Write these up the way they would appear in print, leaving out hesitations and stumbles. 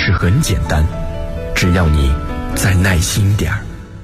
实很简单，只要你再耐心点儿。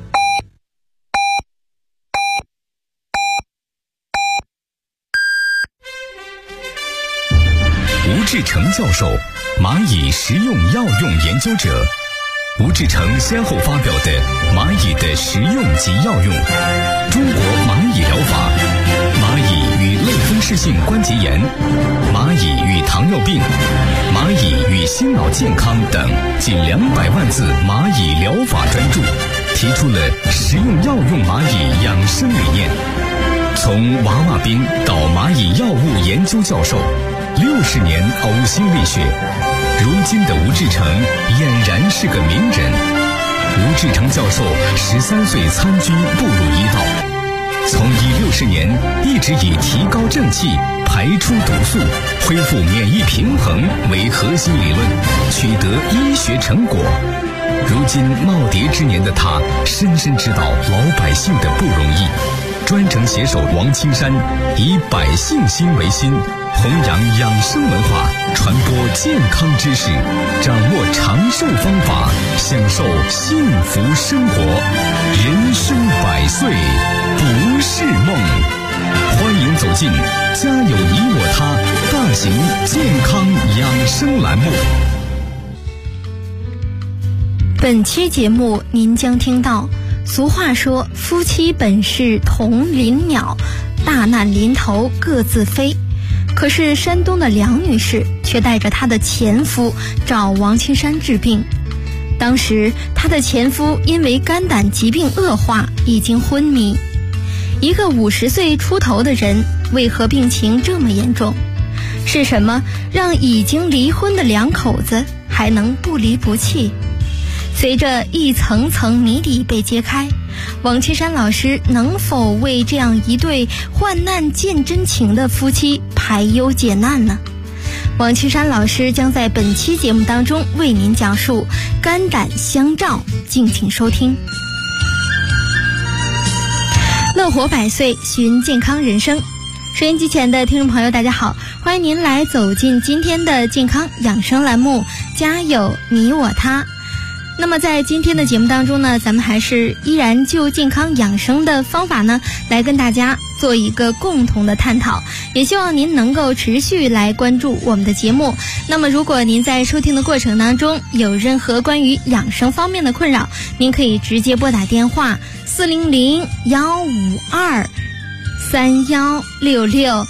吴志成教授，蚂蚁食用药用研究者。吴志成先后发表的《蚂蚁的食用及药用》、《中国蚂蚁疗法》、《蚂蚁与类风湿性关节炎》、《蚂蚁与糖尿病》、《蚂蚁与心脑健康》等近200万字蚂蚁疗法专著，提出了食用药用蚂蚁养生理念。从娃娃兵到蚂蚁药物研究教授，60年呕心沥血，如今的吴志成俨然是个名人。吴志成教授13岁参军步入医道，从医60年一直以提高正气、排出毒素、恢复免疫平衡为核心理论，取得医学成果。如今耄耋之年的他，深深知道老百姓的不容易。专程携手王青山，以百姓心为心，弘扬养生文化，传播健康知识，掌握长寿方法，享受幸福生活。人生100岁不是梦。欢迎走进家有你我他大型健康养生栏目。 本期节目您将听到，俗话说夫妻本是同林鸟，大难临头各自飞。可是山东的梁女士却带着她的前夫找王青山治病。当时她的前夫因为肝胆疾病恶化，已经昏迷。一个50岁出头的人，为何病情这么严重？是什么让已经离婚的两口子还能不离不弃？随着一层层谜底被揭开，王青山老师能否为这样一对患难见真情的夫妻排忧解难呢？王青山老师将在本期节目当中为您讲述肝胆相照，敬请收听。乐活100岁，寻健康人生。收音机前的听众朋友大家好，欢迎您来走进今天的健康养生栏目，家有你我他。那么在今天的节目当中呢，咱们还是依然就健康养生的方法呢，来跟大家做一个共同的探讨，也希望您能够持续来关注我们的节目。那么如果您在收听的过程当中有任何关于养生方面的困扰，您可以直接拨打电话400-152-3166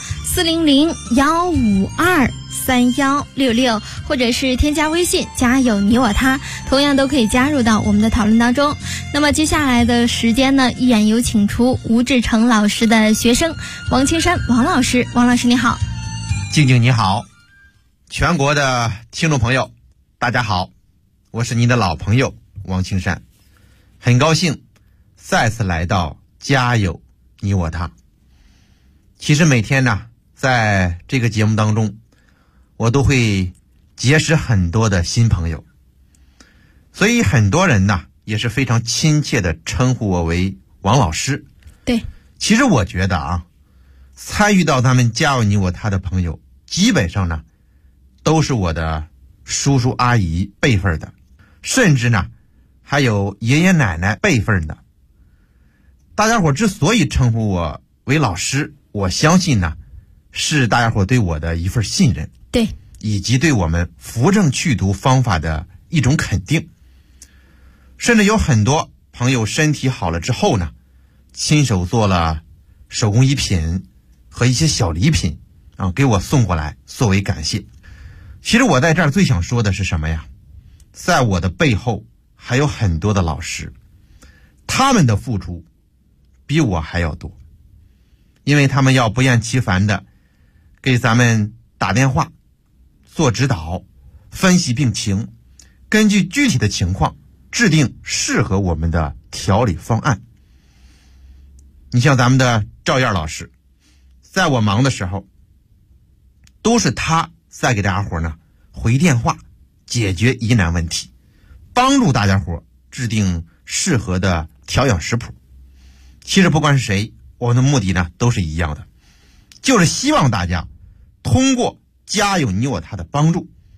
400-152-3166，或者是添加微信家有你我他，同样都可以加入到我们的讨论当中。那么接下来的时间呢，依然有请出吴志成老师的学生王青山王老师。王老师你好。 静静你好，全国的听众朋友大家好，我是您的老朋友王青山，很高兴再次来到家有你我他。其实每天呢，在这个节目当中，我都会结识很多的新朋友，所以很多人呢也是非常亲切的称呼我为王老师。 对， 其实我觉得参与到咱们家有你我他的朋友，基本上呢都是我的叔叔阿姨辈分的，甚至呢还有爷爷奶奶辈分的。大家伙之所以称呼我为老师，我相信呢是大家伙对我的一份信任， 对， 以及对我们扶正祛毒方法的一种肯定。甚至有很多朋友身体好了之后呢，亲手做了手工艺品和一些小礼品给我送过来作为感谢。其实我在这儿最想说的是什么呀？在我的背后还有很多的老师，他们的付出比我还要多，因为他们要不厌其烦的给咱们打电话做指导，分析病情，根据具体的情况制定适合我们的调理方案。你像咱们的赵燕老师，在我忙的时候都是他在给大家伙呢回电话解决疑难问题，帮助大家伙制定适合的调养食谱。其实不管是谁，我们的目的呢都是一样的，就是希望大家通过家有你我他的帮助，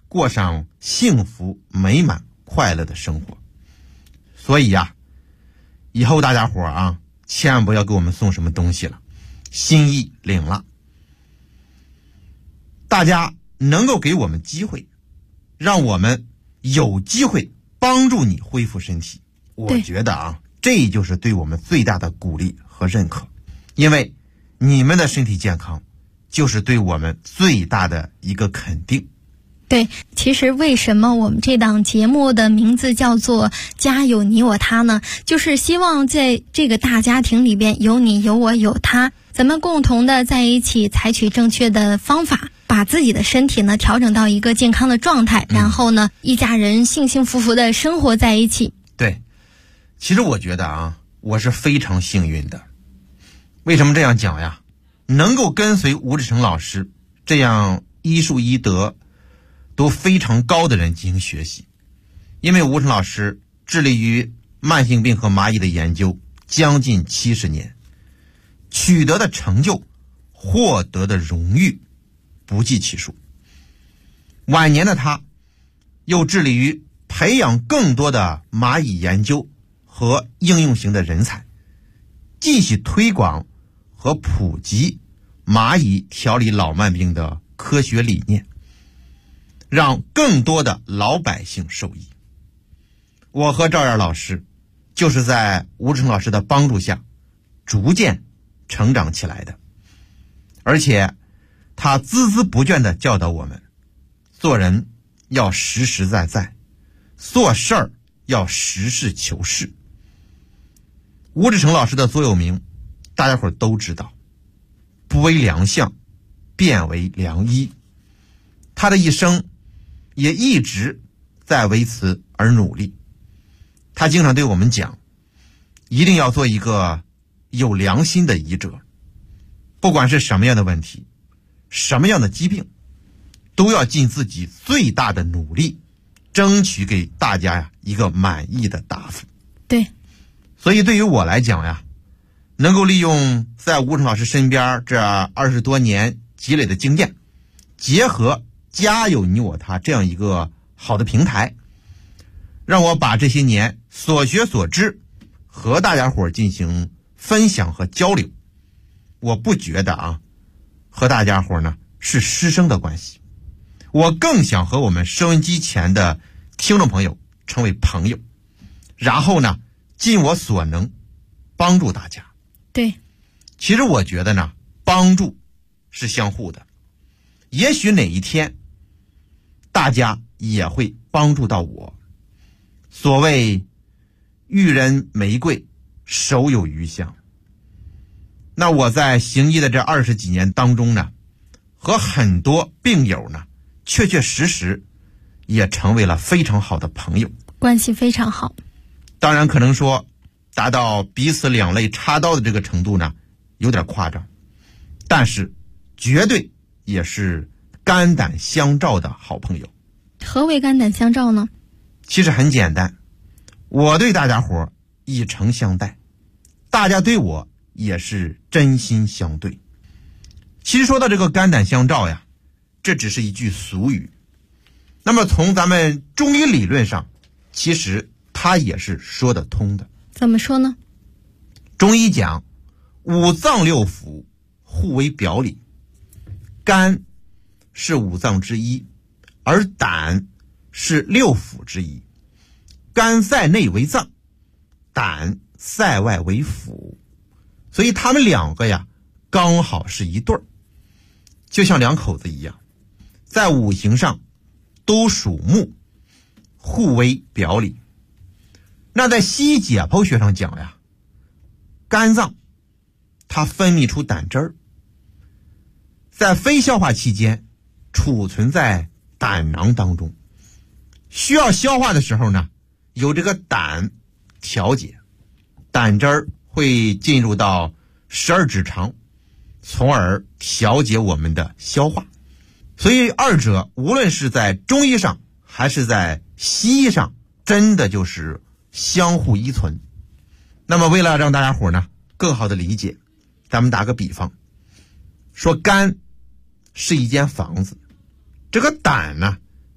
过上幸福美满快乐的生活。所以呀，以后大家伙啊，千万不要给我们送什么东西了，心意领了。大家能够给我们机会，让我们有机会帮助你恢复身体，我觉得啊，这就是对我们最大的鼓励和认可。因为你们的身体健康就是对我们最大的一个肯定。 对，其实为什么我们这档节目的名字叫做家有你我他呢？就是希望在这个大家庭里边有你有我有他，咱们共同的在一起采取正确的方法，把自己的身体呢调整到一个健康的状态，然后呢一家人幸幸福福的生活在一起。 对，其实我觉得啊，我是非常幸运的。为什么这样讲呀？能够跟随吴志成老师这样医术医德都非常高的人进行学习。因为吴志成老师致力于慢性病和蚂蚁的研究将近70年，取得的成就，获得的荣誉不计其数。晚年的他又致力于培养更多的蚂蚁研究和应用型的人才，继续推广和普及蚂蚁调理老慢病的科学理念，让更多的老百姓受益。我和赵燕老师就是在吴志成老师的帮助下逐渐成长起来的，而且他孜孜不倦地教导我们，做人要实实在在，做事儿要实事求是。吴志成老师的座右铭大家伙都知道，不为良相，便为良医。他的一生也一直在为此而努力。他经常对我们讲，一定要做一个有良心的医者，不管是什么样的问题，什么样的疾病，都要尽自己最大的努力，争取给大家呀一个满意的答复。 对， 所以对于我来讲呀，能够利用在吴志成老师身边这20多年积累的经验，结合家有你我他这样一个好的平台，让我把这些年所学所知和大家伙进行分享和交流。我不觉得啊，和大家伙呢是师生的关系，我更想和我们收音机前的听众朋友成为朋友，然后呢尽我所能帮助大家。 对， 其实我觉得呢，帮助是相互的，也许哪一天大家也会帮助到我。所谓遇人玫瑰，手有余香。那我在行医的这20几年当中呢，和很多病友呢，确确实实也成为了非常好的朋友， 关系非常好。 当然可能说达到彼此两肋插刀的这个程度呢，有点夸张，但是绝对也是肝胆相照的好朋友。 何为肝胆相照呢？ 其实很简单，我对大家伙以诚相待，大家对我也是真心相对。其实说到这个肝胆相照呀，这只是一句俗语，那么从咱们中医理论上，其实它也是说得通的。 怎么说呢？ 中医讲五脏六腑互为表里，肝是五脏之一，而胆是六腑之一。肝塞内为脏，胆塞外为腑，所以他们两个呀刚好是一对儿，就像两口子一样，在五行上都属木，互为表里。那在西医解剖学上讲呀，肝脏它分泌出胆汁儿，在非消化期间储存在胆囊当中，需要消化的时候呢，由这个胆调节，胆汁儿会进入到12指肠，从而调节我们的消化。所以二者无论是在中医上还是在西医上，真的就是相互依存。那么为了让大家伙呢更好的理解，咱们打个比方，说肝是一间房子，这个胆呢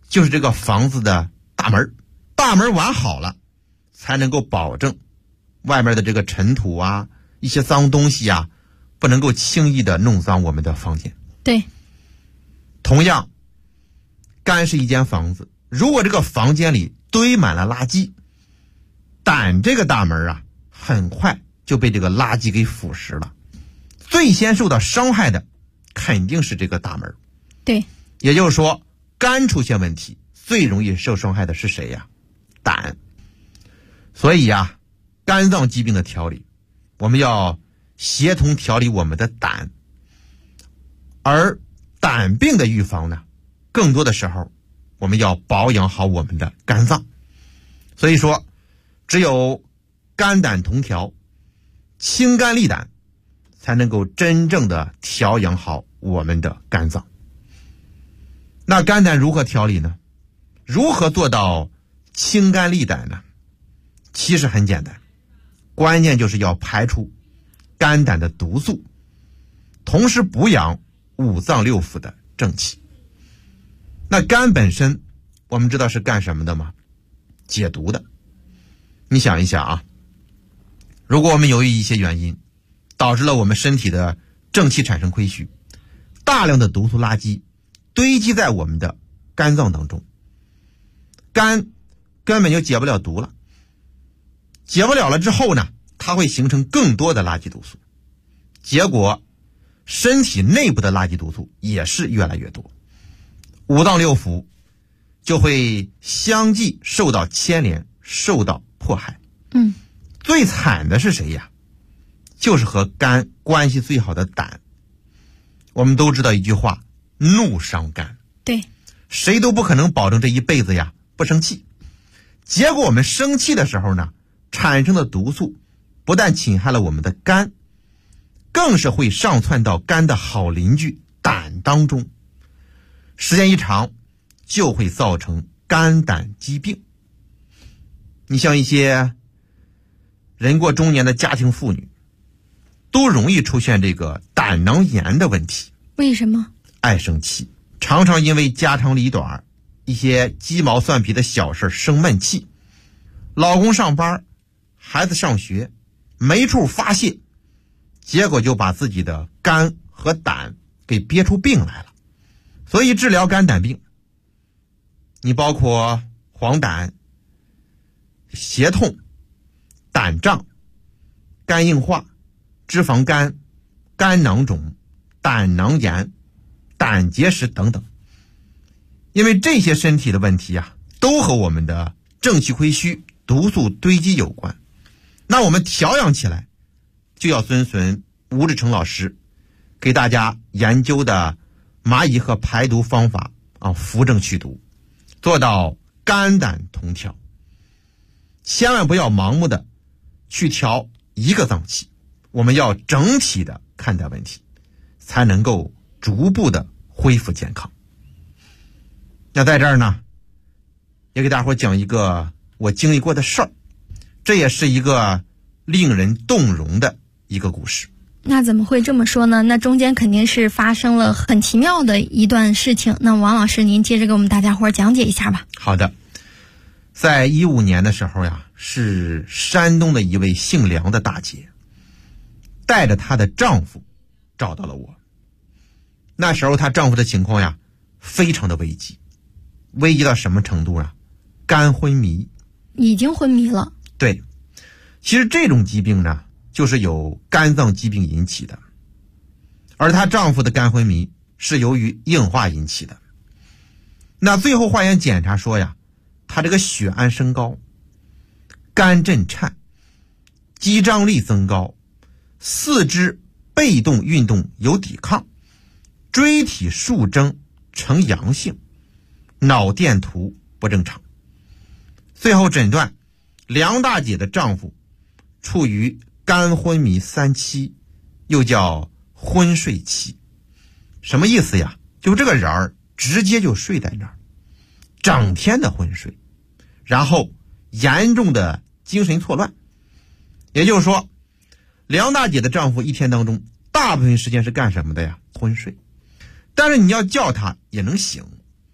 就是这个房子的大门，大门完好了，才能够保证外面的这个尘土啊，一些脏东西啊，不能够轻易的弄脏我们的房间。 对， 同样，干是一间房子，如果这个房间里堆满了垃圾，胆这个大门啊，很快就被这个垃圾给腐蚀了。最先受到伤害的肯定是这个大门。 对， 也就是说，肝出现问题，最容易受伤害的是谁呀？胆。所以呀，肝脏疾病的调理，我们要协同调理我们的胆。而胆病的预防呢，更多的时候我们要保养好我们的肝脏。所以说，只有肝胆同调，清肝利胆，才能够真正的调养好我们的肝脏。那肝胆如何调理呢？如何做到清肝利胆呢？其实很简单，关键就是要排出肝胆的毒素，同时补养五脏六腑的正气。那肝本身我们知道是干什么的吗？解毒的。你想一想啊，如果我们由于一些原因导致了我们身体的正气产生亏虚，大量的毒素垃圾堆积在我们的肝脏当中，肝根本就解不了毒了。解不了了之后呢，它会形成更多的垃圾毒素，结果身体内部的垃圾毒素也是越来越多，五脏六腑就会相继受到牵连，受到迫害。最惨的是谁呀？就是和肝关系最好的胆。我们都知道一句话，怒伤肝。 对， 谁都不可能保证这一辈子呀不生气。结果我们生气的时候呢，产生的毒素不但侵害了我们的肝，更是会上窜到肝的好邻居胆当中，时间一长就会造成肝胆疾病。你像一些人过中年的家庭妇女，都容易出现这个胆囊炎的问题。 为什么？ 爱生气，常常因为家长里短，一些鸡毛蒜皮的小事生闷气。老公上班，孩子上学，没处发泄，结果就把自己的肝和胆给憋出病来了。所以治疗肝胆病，你包括黄疸、胁痛、胆胀、肝硬化、脂肪肝、肝囊肿、胆囊炎、胆结石等等。因为这些身体的问题啊，都和我们的正气亏虚、毒素堆积有关。那我们调养起来，就要遵循吴志成老师给大家研究的蚂蚁和排毒方法啊，扶正祛毒，做到肝胆同调。千万不要盲目的去调一个脏器，我们要整体的看待问题，才能够逐步的恢复健康。那在这儿呢，也给大伙讲一个我经历过的事儿，这也是一个令人动容的一个故事。 那怎么会这么说呢？那中间肯定是发生了很奇妙的一段事情。那王老师，您接着给我们大家伙讲解一下吧。 好的，在15年的时候呀，是山东的一位姓梁的大姐，带着她的丈夫找到了我。那时候她丈夫的情况呀，非常的危急，危急到什么程度啊？肝昏迷。 已经昏迷了。 对，其实这种疾病呢，就是由肝脏疾病引起的，而她丈夫的肝昏迷是由于硬化引起的。那最后化验检查说呀，他这个血氨升高，肝震颤，肌张力增高，四肢被动运动有抵抗，椎体束征呈阳性，脑电图不正常。最后诊断梁大姐的丈夫处于肝昏迷3期，又叫昏睡期。什么意思呀？就这个人儿直接就睡在那儿，整天的昏睡，然后严重的精神错乱。也就是说，梁大姐的丈夫一天当中大部分时间是干什么的呀？昏睡。但是你要叫他也能醒，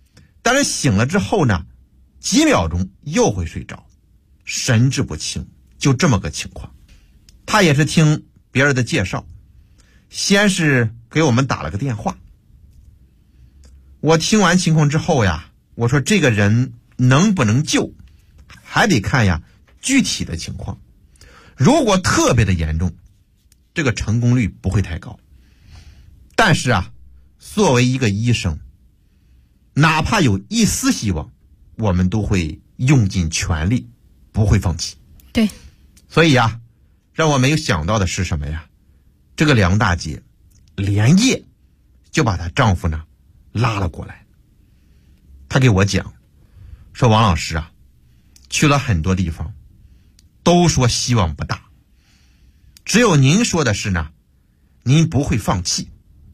但是醒了之后呢，几秒钟又会睡着，神志不清，就这么个情况。他也是听别人的介绍，先是给我们打了个电话。我听完情况之后呀，我说这个人能不能救，还得看呀具体的情况。如果特别的严重，这个成功率不会太高。但是啊，作为一个医生，哪怕有一丝希望，我们都会用尽全力，不会放弃。 对， 所以啊，让我没有想到的是什么呀？这个梁大姐连夜就把她丈夫呢拉了过来。她给我讲说，王老师啊，去了很多地方，都说希望不大，只有您说的是呢，您不会放弃，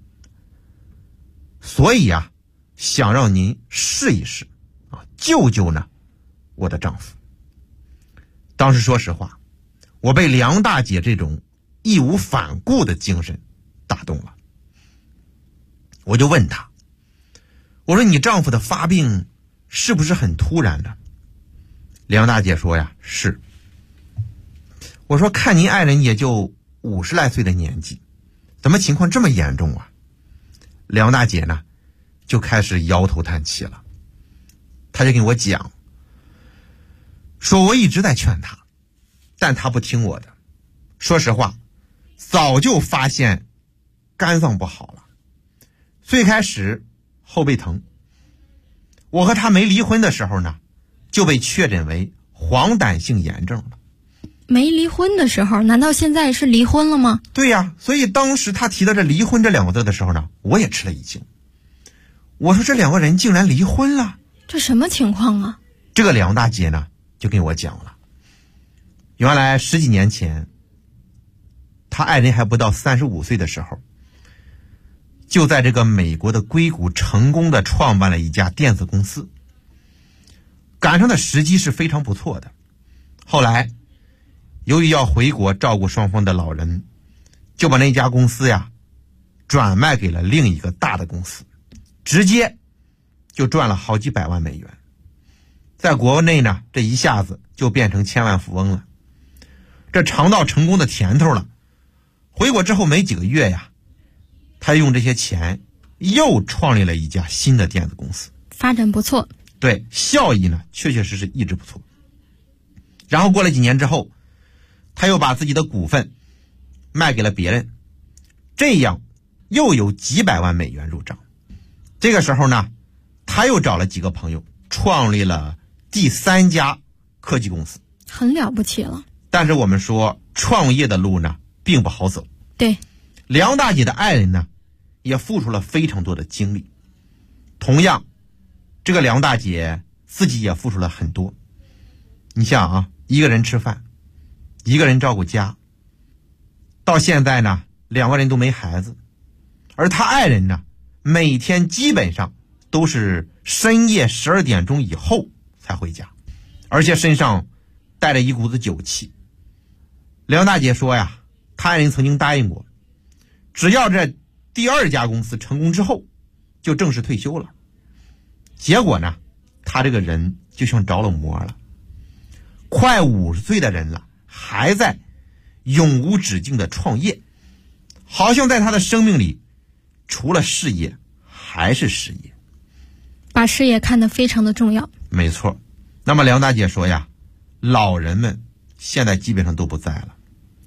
所以啊，想让您试一试啊，救救呢我的丈夫。当时说实话，我被梁大姐这种义无反顾的精神打动了。我就问她，我说你丈夫的发病是不是很突然的？梁大姐说呀，是。我说看您爱人也就50来岁的年纪，怎么情况这么严重啊？梁大姐呢就开始摇头叹气了。她就跟我讲说，我一直在劝她，但她不听我的。说实话，早就发现肝脏不好了，最开始后背疼。我和她没离婚的时候呢，就被确诊为黄疸性炎症了。 没离婚的时候，难道现在是离婚了吗？ 对呀，所以当时他提到这离婚这2个字的时候呢，我也吃了一惊。我说这2个人竟然离婚了， 这什么情况啊？ 这个梁大姐呢就跟我讲了，原来10几年前，他爱人还不到35岁的时候，就在这个美国的硅谷成功的创办了一家电子公司，赶上的时机是非常不错的。后来由于要回国照顾双方的老人，就把那家公司呀转卖给了另一个大的公司，直接就赚了好几百万美元。在国内呢，这一下子就变成千万富翁了，这尝到成功的甜头了。回国之后没几个月呀，他用这些钱又创立了一家新的电子公司， 发展不错。 对，效益呢确确实实一直不错。然后过了几年之后，他又把自己的股份卖给了别人，这样又有几百万美元入账。这个时候呢，他又找了几个朋友创立了第3家科技公司， 很了不起了。 但是我们说创业的路呢并不好走。 对， 梁大姐的爱人呢也付出了非常多的精力，同样这个梁大姐自己也付出了很多。你像啊，一个人吃饭，一个人照顾家，到现在呢2个人都没孩子，而他爱人呢每天基本上都是深夜12点钟以后才回家，而且身上带着一股子酒气。梁大姐说呀，她爱人曾经答应过，只要这第2家公司成功之后就正式退休了。结果呢，他这个人就像着了魔了，快50岁的人了，还在永无止境的创业，好像在他的生命里除了事业还是事业， 把事业看得非常的重要。 没错。那么梁大姐说呀，老人们现在基本上都不在了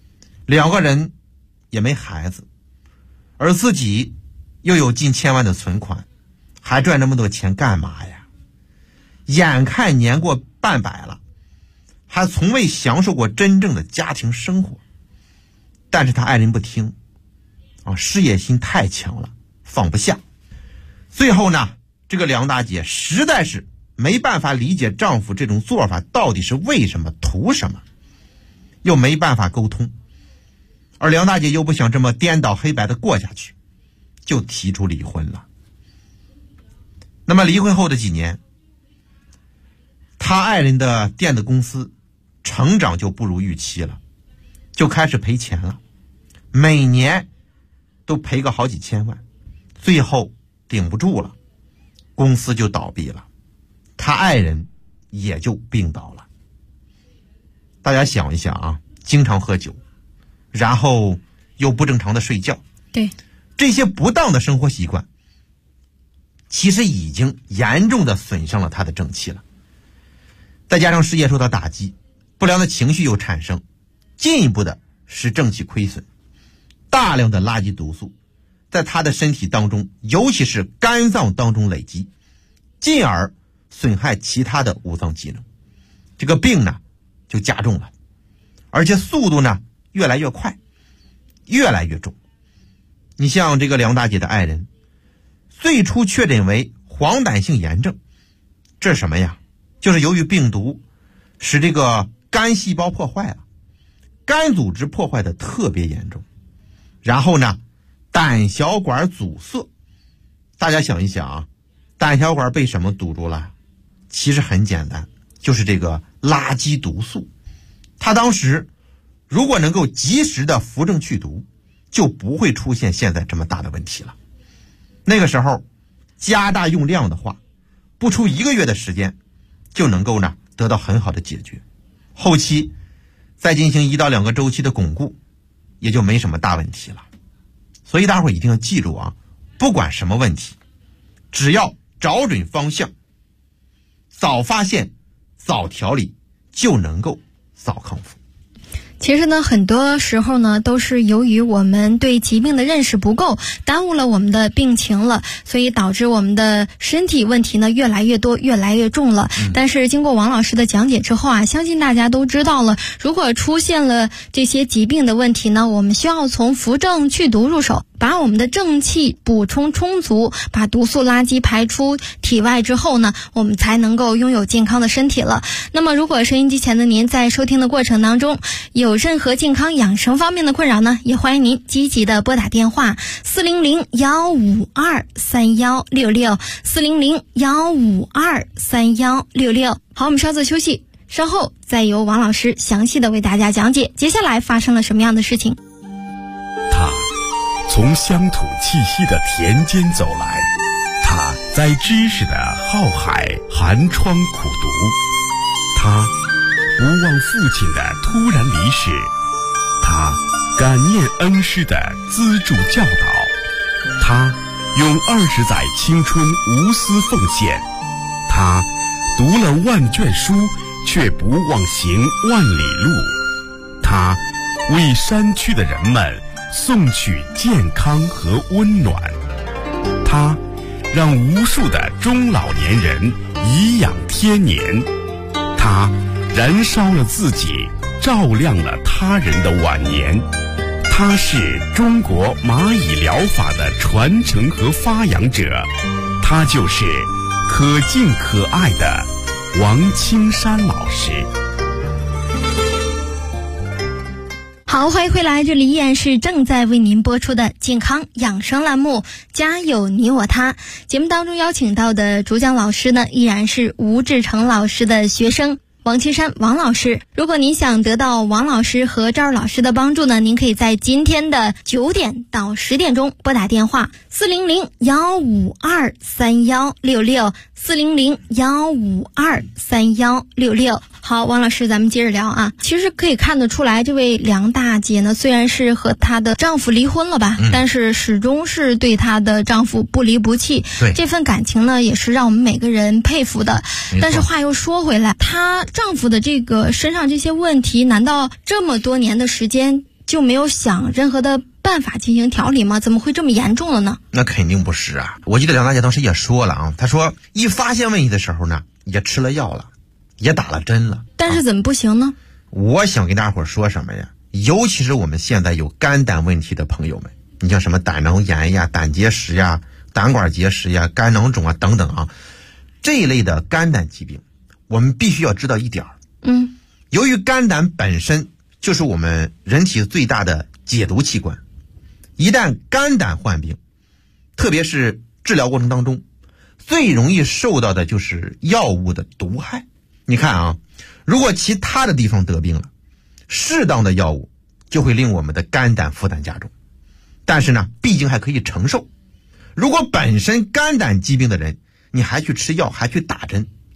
，2个人也没孩子，而自己又有近千万的存款，还赚那么多钱干嘛呀？眼看年过半百了，还从未享受过真正的家庭生活。但是他爱人不听啊，事业心太强了，放不下。最后呢，这个梁大姐实在是没办法理解丈夫这种做法到底是为什么，图什么，又没办法沟通，而梁大姐又不想这么颠倒黑白的过下去，就提出离婚了。那么离婚后的几年，他爱人的电子公司成长就不如预期了，就开始赔钱了，每年都赔个好几千万，最后顶不住了，公司就倒闭了。 他爱人也就病倒了。大家想一想啊，经常喝酒，然后又不正常的睡觉， 对， 这些不当的生活习惯其实已经严重的损伤了他的正气了。再加上事业受到打击，不良的情绪又产生，进一步的使正气亏损，大量的垃圾毒素在他的身体当中，尤其是肝脏当中累积，进而损害其他的五脏机能，这个病呢就加重了，而且速度呢越来越快，越来越重。你像这个梁大姐的爱人，最初确诊为黄疸性炎症，这是什么呀？就是由于病毒使这个肝细胞破坏了，肝组织破坏的特别严重，然后呢胆小管阻塞。大家想一想啊，胆小管被什么堵住了？其实很简单，就是这个垃圾毒素。他当时如果能够及时的扶正去毒，就不会出现现在这么大的问题了。那个时候加大用量的话，不出1个月的时间就能够呢得到很好的解决，后期再进行1到2个周期的巩固，也就没什么大问题了。所以大伙一定要记住啊，不管什么问题，只要找准方向，早发现早调理，就能够早康复。 其实呢，很多时候呢，都是由于我们对疾病的认识不够，耽误了我们的病情了，所以导致我们的身体问题呢越来越多，越来越重了。但是经过王老师的讲解之后啊，相信大家都知道了，如果出现了这些疾病的问题呢，我们需要从扶正去毒入手，把我们的正气补充充足，把毒素垃圾排出体外之后呢，我们才能够拥有健康的身体了。那么如果收音机前的您在收听的过程当中有任何健康养生方面的困扰呢，也欢迎您积极的拨打电话400-152-3166 400-152-3166。好，我们稍作休息，稍后再由王老师详细的为大家讲解接下来发生了什么样的事情。 他从乡土气息的田间走来，他在知识的浩海寒窗苦读，他不忘父亲的突然离世，他感念恩师的资助教导，他用20载青春无私奉献，他读了万卷书却不忘行万里路，他为山区的人们送去健康和温暖，他让无数的中老年人颐养天年，他燃烧了自己，照亮了他人的晚年。他是中国蚂蚁疗法的传承和发扬者，他就是可敬可爱的王青山老师。 好，欢迎回来，这里依然是正在为您播出的健康养生栏目家有你我他。节目当中邀请到的主讲老师呢，依然是吴志成老师的学生王青山王老师。如果您想得到王老师和赵老师的帮助呢，您可以在今天的9点到10点钟拨打电话400-152-3166 400-152-3166。好，王老师，咱们接着聊啊。其实可以看得出来，这位梁大姐呢，虽然是和她的丈夫离婚了吧，但是始终是对她的丈夫不离不弃。 对， 这份感情呢，也是让我们每个人佩服的。但是话又说回来，她丈夫的这个身上这些问题，难道这么多年的时间就没有想任何的办法进行调理吗？怎么会这么严重了呢？ 那肯定不是啊！我记得梁大姐当时也说了啊，她说一发现问题的时候呢，也吃了药了，也打了针了， 但是怎么不行呢？ 我想跟大伙说什么呀？尤其是我们现在有肝胆问题的朋友们，你像什么胆囊炎呀、胆结石呀、胆管结石呀、肝囊肿啊等等啊，这一类的肝胆疾病，我们必须要知道一点，由于肝胆本身就是我们人体最大的解毒器官，一旦肝胆患病，特别是治疗过程当中，最容易受到的就是药物的毒害。你看啊，如果其他的地方得病了，适当的药物就会令我们的肝胆负担加重，但是呢，毕竟还可以承受。如果本身肝胆疾病的人，你还去吃药，还去打针，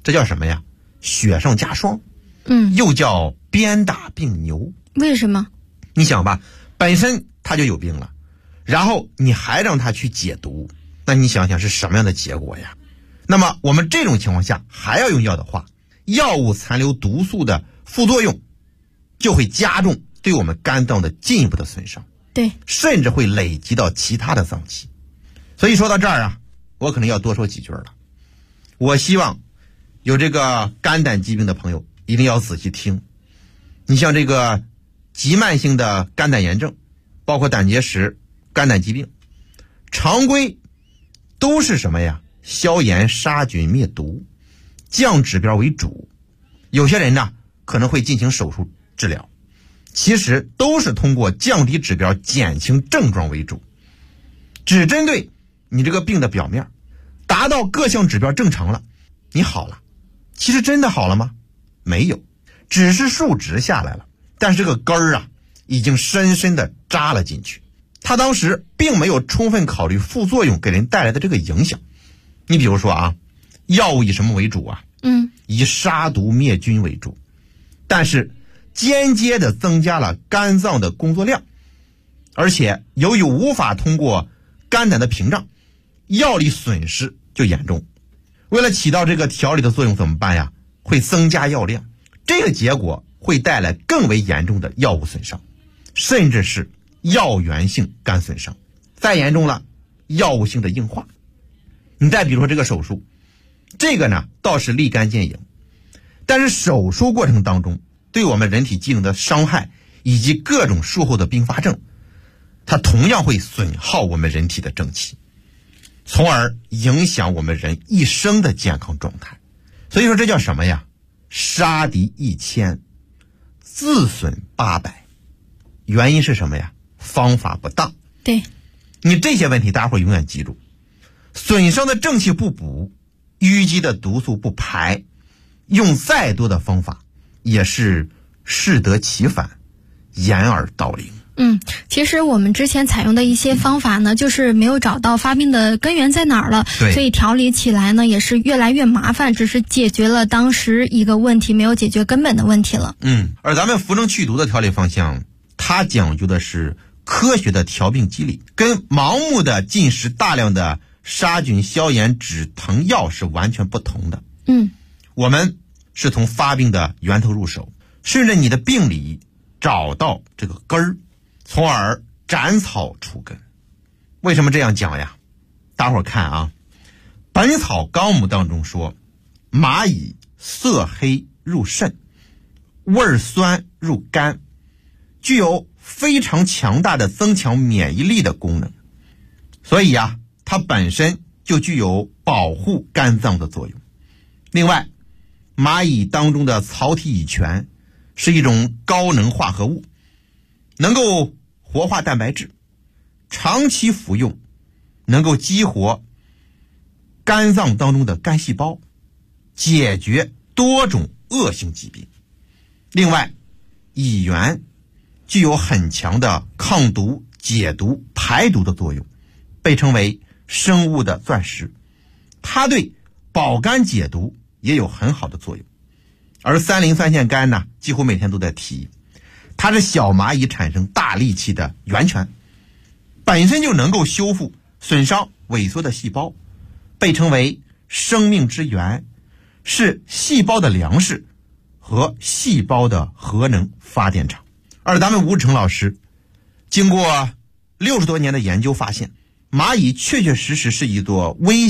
这叫什么呀？雪上加霜。又叫鞭打病牛。 为什么？ 你想吧，本身他就有病了，然后你还让他去解毒，那你想想是什么样的结果呀？那么我们这种情况下还要用药的话，药物残留毒素的副作用就会加重对我们肝脏的进一步的损伤， 对， 甚至会累积到其他的脏器。所以说到这儿啊，我可能要多说几句了。我希望有这个肝胆疾病的朋友一定要仔细听。你像这个急慢性的肝胆炎症，包括胆结石、肝胆疾病，常规都是什么呀？消炎杀菌灭毒，降指标为主。有些人呢可能会进行手术治疗，其实都是通过降低指标减轻症状为主，只针对你这个病的表面，达到各项指标正常了，你好了。其实真的好了吗？没有，只是数值下来了，但是这个根儿啊已经深深的扎了进去。他当时并没有充分考虑副作用给人带来的这个影响。你比如说啊，药物以什么为主啊？以杀毒灭菌为主，但是间接的增加了肝脏的工作量，而且由于无法通过肝胆的屏障，药力损失就严重。为了起到这个调理的作用怎么办呀？会增加药量，这个结果会带来更为严重的药物损伤，甚至是药源性肝损伤，再严重了药物性的硬化。你再比如说这个手术，这个呢倒是立竿见影，但是手术过程当中对我们人体机能的伤害以及各种术后的并发症，它同样会损耗我们人体的正气，从而影响我们人一生的健康状态。所以说这叫什么呀？杀敌1000，自损800。原因是什么呀？方法不当。 对， 你这些问题大家伙永远记住，损伤的正气不补，淤积的毒素不排，用再多的方法也是适得其反，掩耳盗铃。 其实我们之前采用的一些方法呢，就是没有找到发病的根源在哪儿了，所以调理起来呢也是越来越麻烦，只是解决了当时一个问题，没有解决根本的问题了。 而咱们扶正祛毒的调理方向，它讲究的是科学的调病机理，跟盲目的进食大量的杀菌消炎止疼药是完全不同的。我们是从发病的源头入手，顺着你的病理找到这个根儿，从而斩草除根。为什么这样讲呀？大伙儿看啊，本草纲目当中说，蚂蚁色黑入肾，味酸入肝，具有非常强大的增强免疫力的功能，所以呀，它本身就具有保护肝脏的作用。另外，蚂蚁当中的草体乙醛是一种高能化合物，能够活化蛋白质，长期服用能够激活肝脏当中的肝细胞，解决多种恶性疾病。另外，乙醛具有很强的抗毒、解毒、排毒的作用，被称为生物的钻石，它对保肝解毒也有很好的作用。而3磷酸腺苷呢，几乎每天都在提，它是小蚂蚁产生大力气的源泉，本身就能够修复损伤萎缩的细胞，被称为生命之源，是细胞的粮食和细胞的核能发电厂。而咱们吴志成老师经过60多年的研究发现，蚂蚁确确实实是一座微